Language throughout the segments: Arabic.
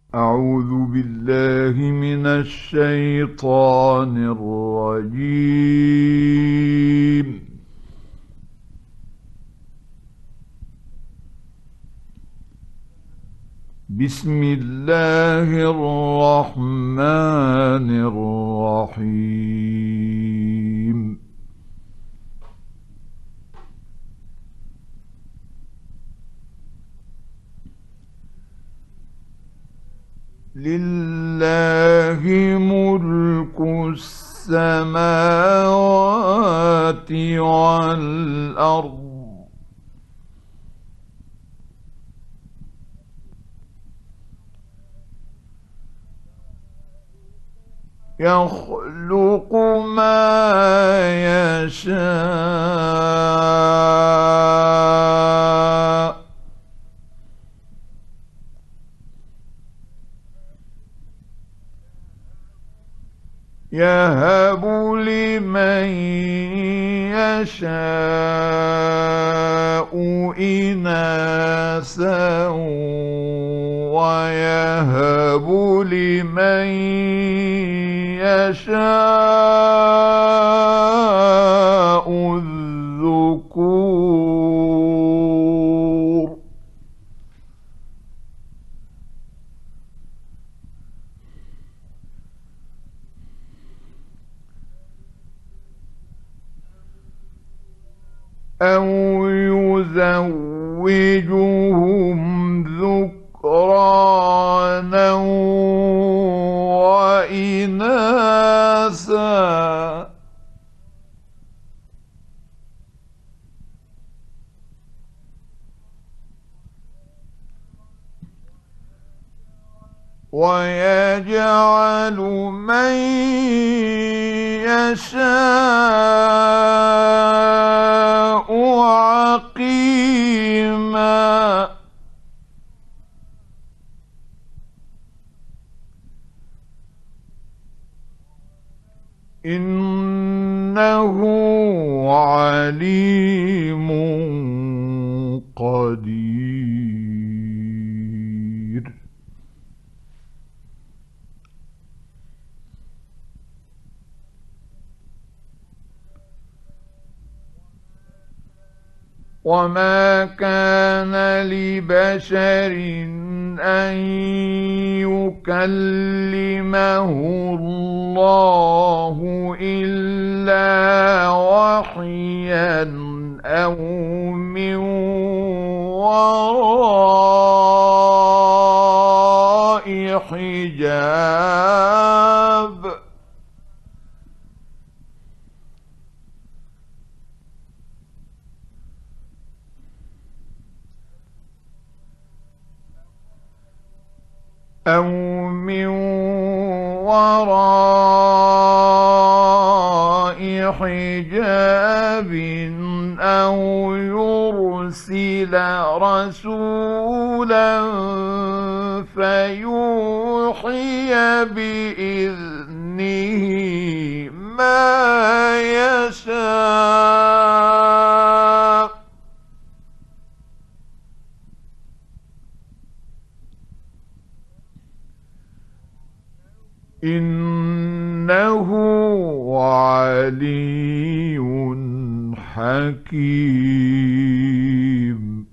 أعوذ بالله من الشيطان الرجيم. بسم الله الرحمن الرحيم. لله ملك السماوات والأرض، يخلق ما يشاء، يهب لمن يشاء إناثا ويهب لمن يشاء الذكور. أو يزوجهم ذكرانا وإناثا، ويجعل من يشاء عقيما. إنه عليم قدير. وما كان لبشر أن يكلمه الله إلا وحيا أو من وراء حجاب. أو من وراء حجاب، أو يرسل رسولا فيوحي بإذنه ما يشاء. إنه علي حكيم.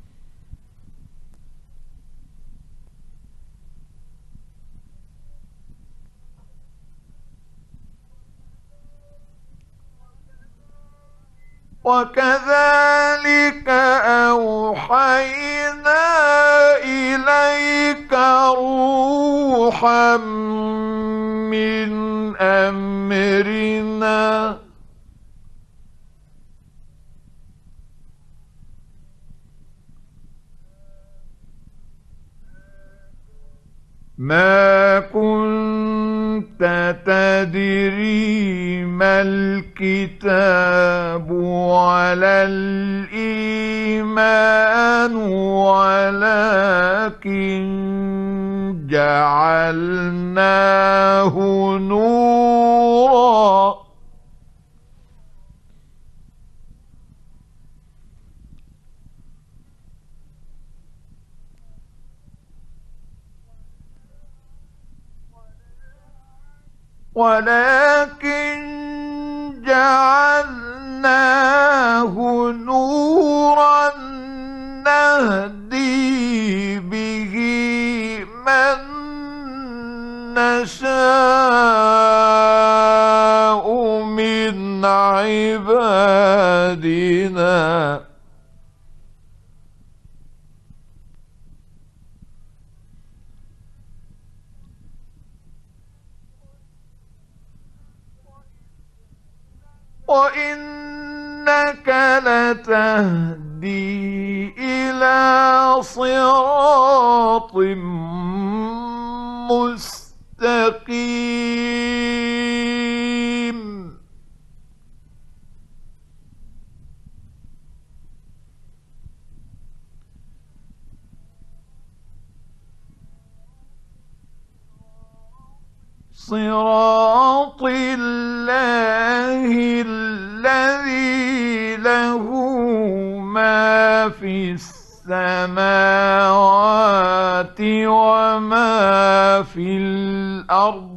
وكذلك أوحينا إليك روحا من أمرنا ما كنت تدري ما الكتاب ولا الإيمان، ولكن جعلناه نورا ولكن جعلناه نورا نهدي به من نشاء من عبادنا وإنك لتهدي إلى صراط مستقيم صراط الله الذي له ما في السماوات وما في الأرض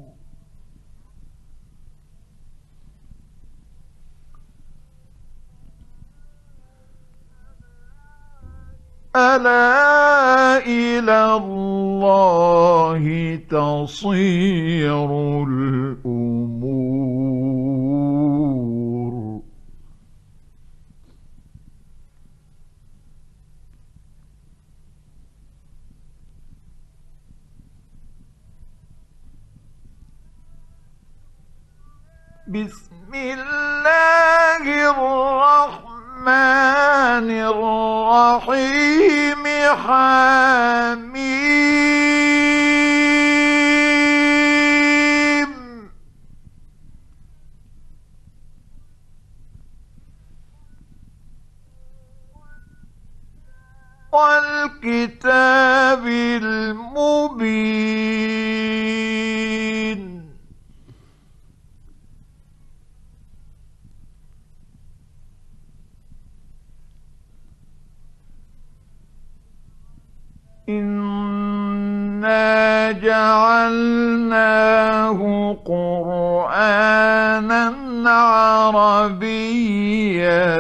ألا إلى الله تصير الأمور بسم الله الرحمن الرحيم حميم والكتاب المبين إنا جعلناه قرآنا عربيا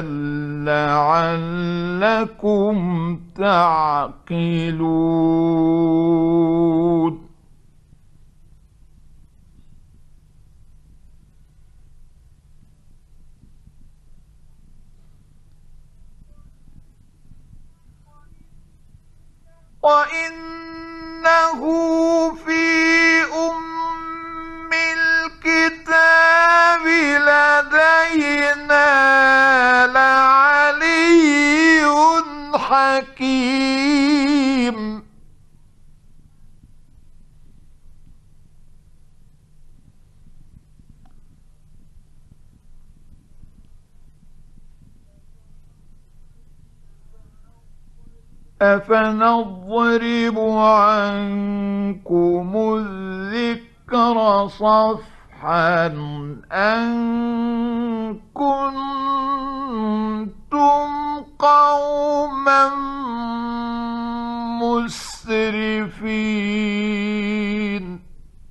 لعلكم تعقلون وإنه في أم الكتاب لدينا لعلي حكيم أفنضرب عنكم الذكر صفحا أن كنتم قوما مسرفين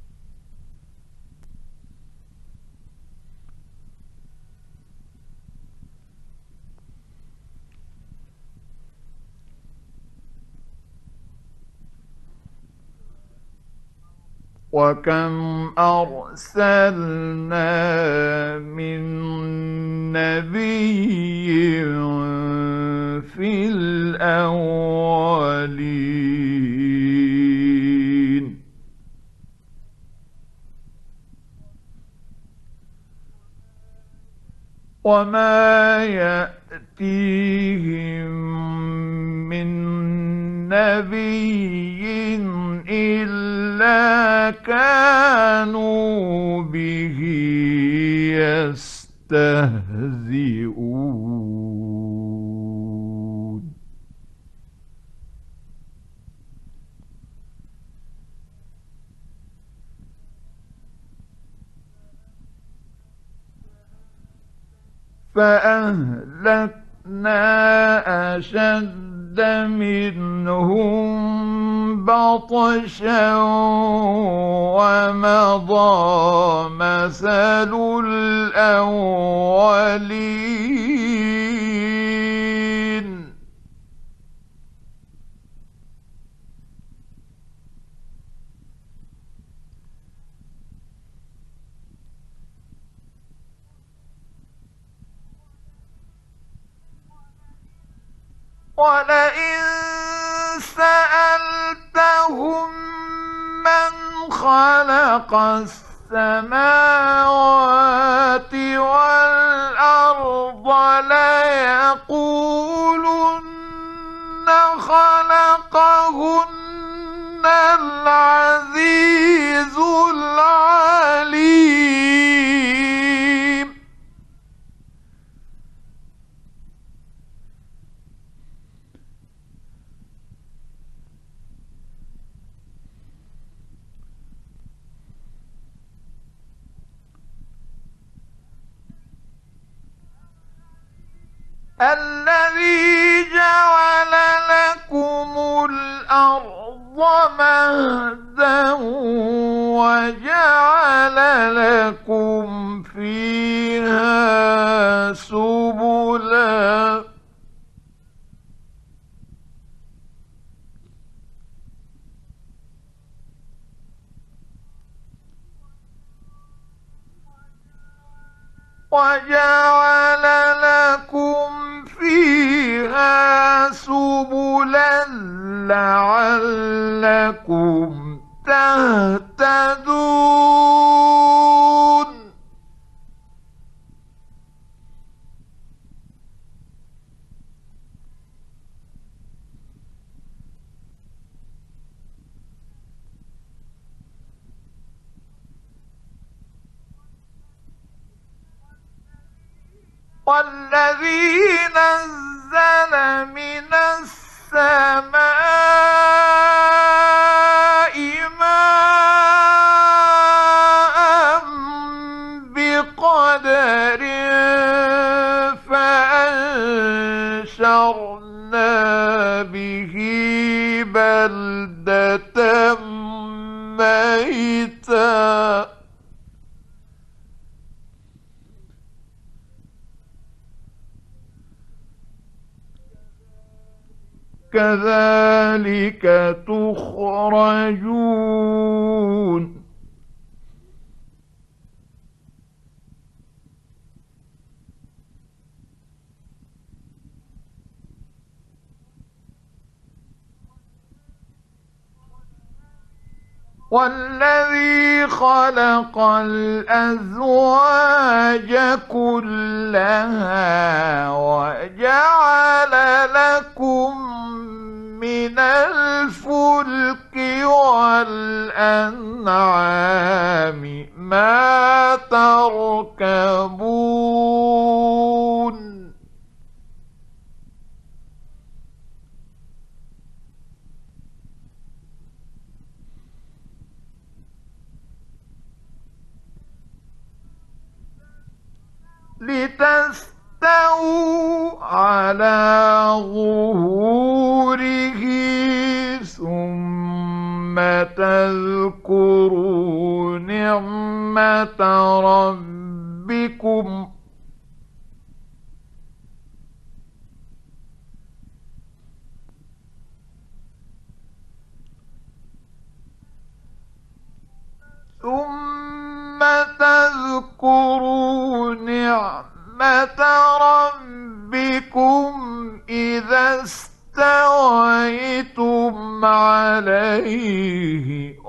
وكم أرسلنا من نبي في الأولين وما يأتيهم من نبي إلا كانوا به يستهزئون فأهلكنا أشد منهم بطشا ومضى مثل الأولين ولئن سألتهم من خلق السماوات والأرض ليقولن خلقهن العزيز العليم الذي جعل لكم الأرض مهدا وجعل لكم فيها سبلا وجعل لكم فيها سبلا لعلكم تهتدون والذي نزل من السماء ماء بقدر فأنشرنا به بلدة ميتا كذلك تخرجون والذي خلق الأزواج كلها وجعل لكم من الفلك والأنعام ما تركبون لتستووا على ظهوره ثم تذكروا نعمة ربكم ثم تذكروا نعمة ربكم إذا استويتم عليه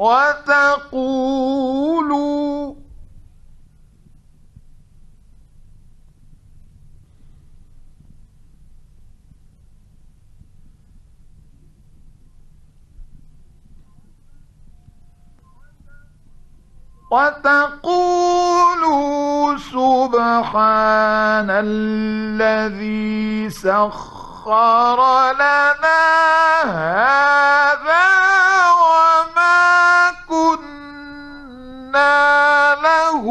وتقولوا سبحان الذي سخر لنا هذا وما كنا له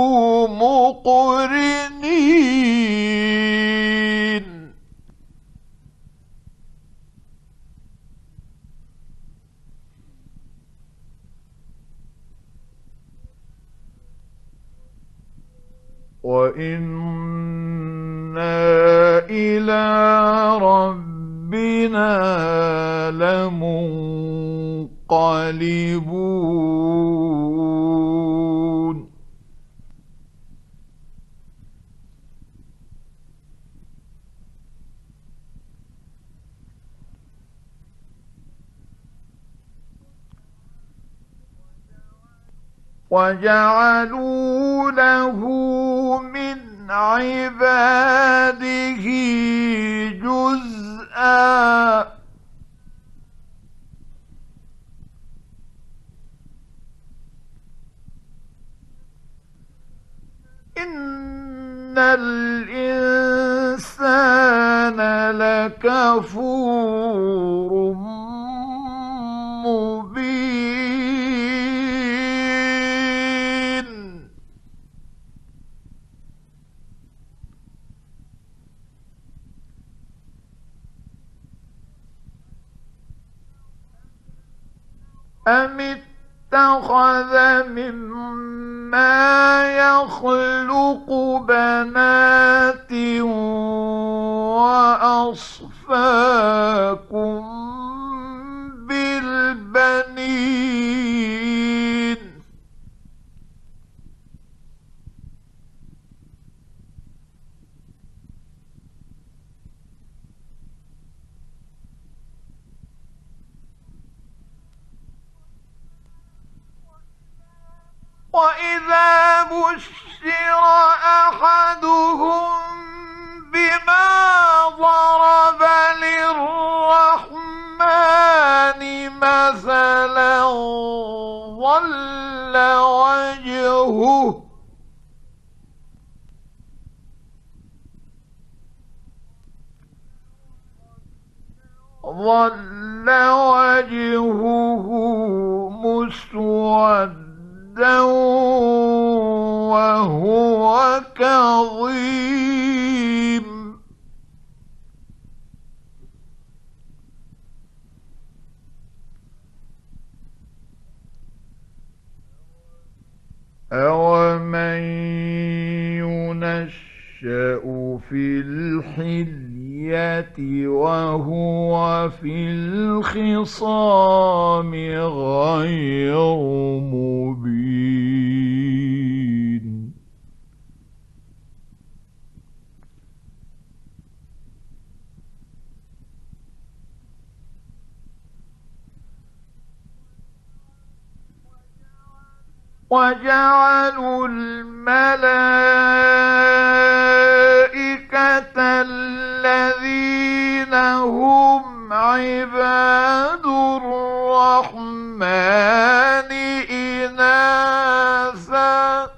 مقرنين وإنا إلى ربنا لمنقلبون وجعلوا له من عباده جزءا إن الإنسان لكفور مبين أم اتخذ مما يخلق بنات وأصفاكم بالبنين وإذا بشر أحدهم بما ضرب للرحمن مثلا ظل وجهه مسودا وهو كظيم أومن ينشأ في الحلية وهو في الخصام غير مبين وجعلوا الملائكة الذين هم عباد الرحمن إناثا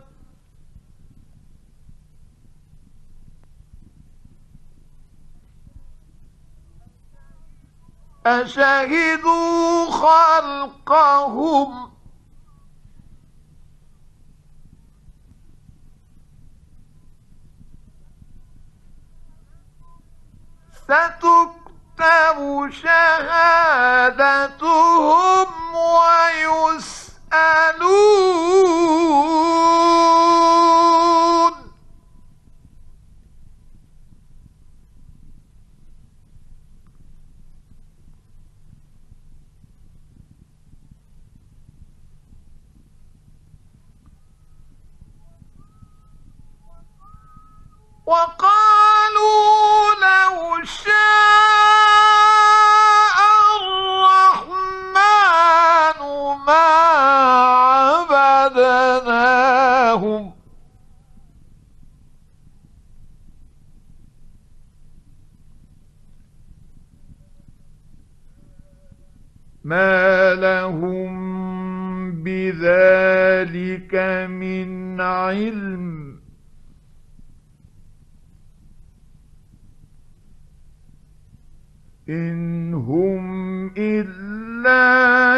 أشهدوا خلقهم ستكتب شهادتهم ويسألون وقالوا لو شاء الرحمن ما عبدناهم ما لهم بذلك من علم إن هم إلا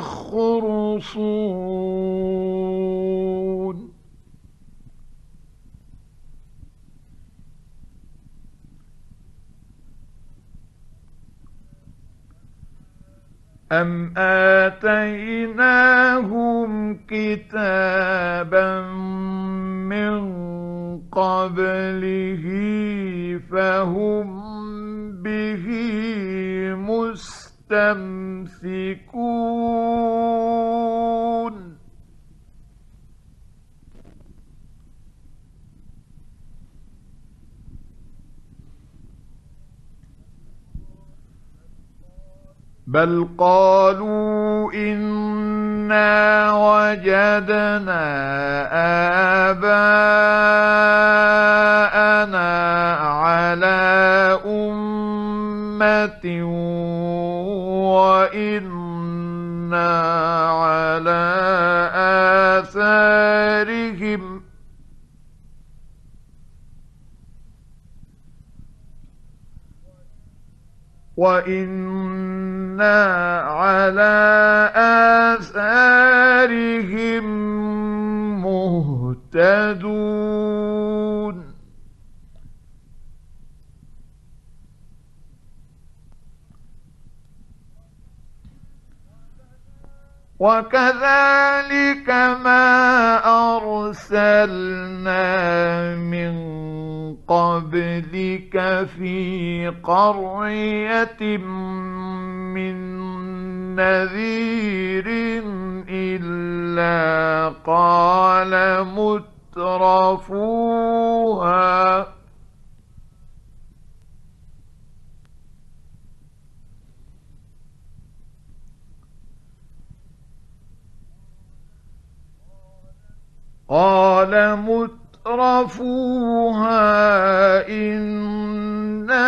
يخرصون أم آتيناهم كتابا من قبله فهم به مستمسكون بل قالوا إنا وجدنا آباءنا على أمة وإنا على آثارهم مهتدون وكذلك ما أرسلنا من قبلك في قرية من نذير إلا قال مترفوها إنا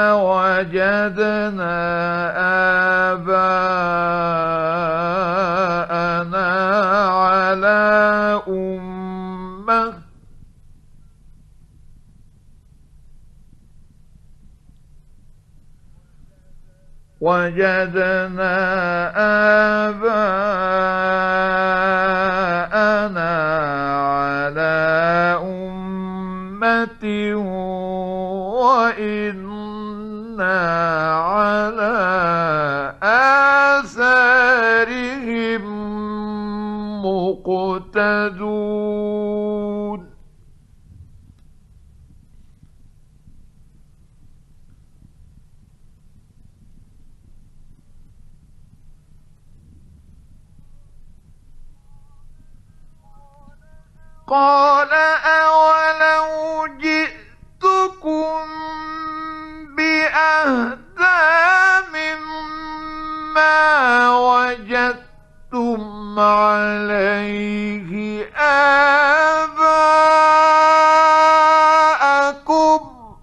وجدنا آباءنا على أمة وإنا على آثارهم مقتدون قال أولو جئتكم بأهدى مما وجدتم عليه آباءكم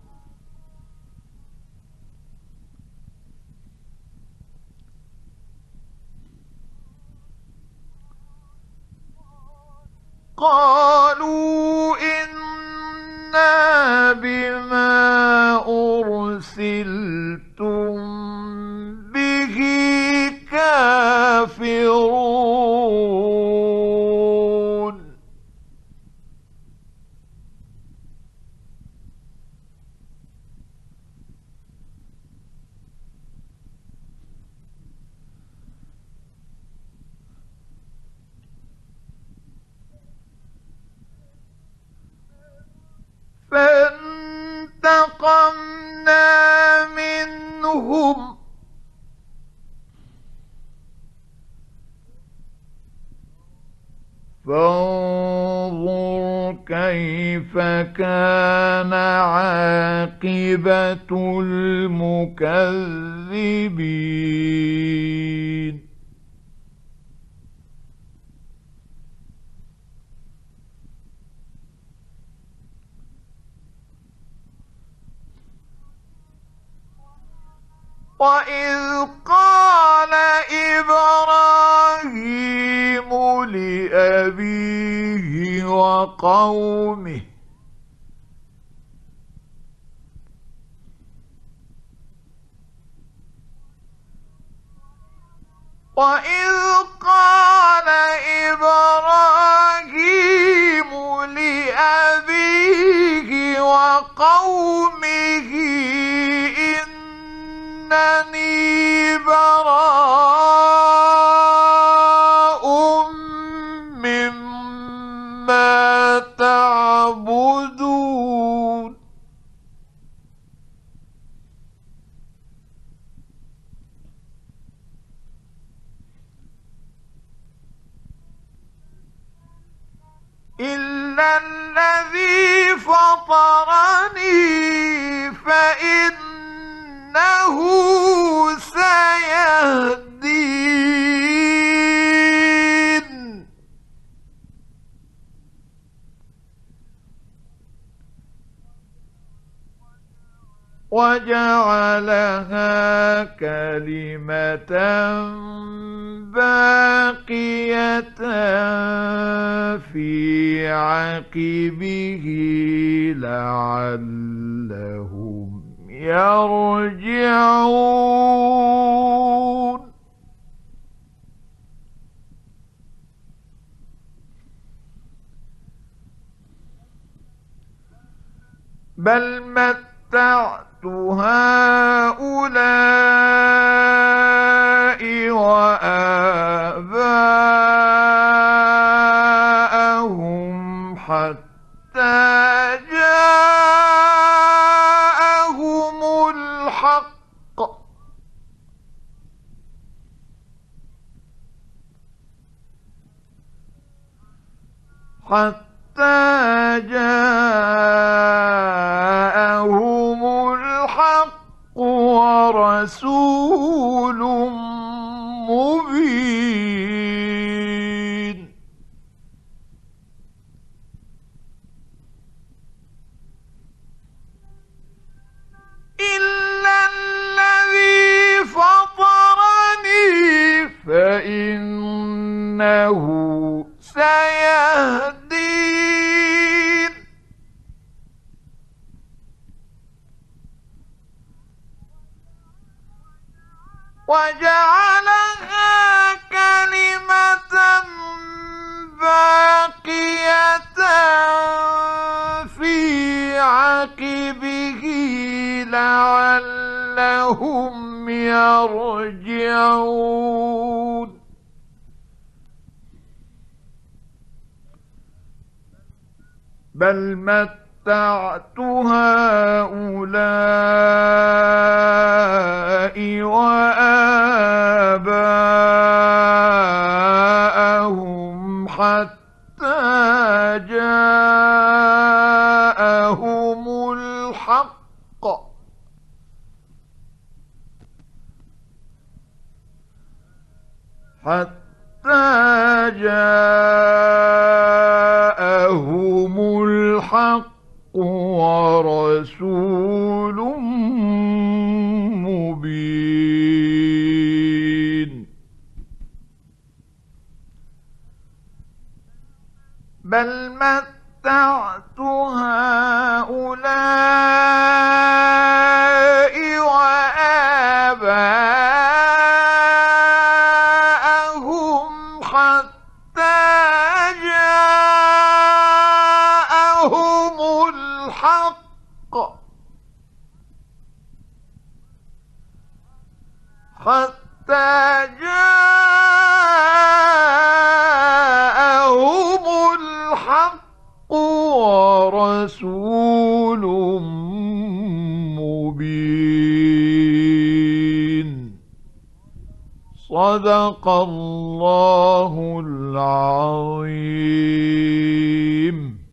قالوا إنا بما أرسلتم به كافرون فانتقمنا منهم فانظر كيف كان عاقبة المكذبين وإذ قال إبراهيم لأبيه وقومه وإذ قال إبراهيم لأبيه وقومه إنني براء مما تعبدون الذي فطرني فإنه سيهدين وجعلها كلمة باقية في عقبه لعلهم يرجعون بل متعت هؤلاء وآباءهم حتى جاءهم الحق ورسول مبين إلا الذي فطرني فإنه سيهدين وجعلها كلمة باقية في عقبه لعلهم يرجعون بل متعت هؤلاء وآباءهم حتى جاءهم الحق ورسول مبين بل متعت هؤلاء وآباءهم حتى جاءهم الحق ورسول مبين صدق الله العظيم.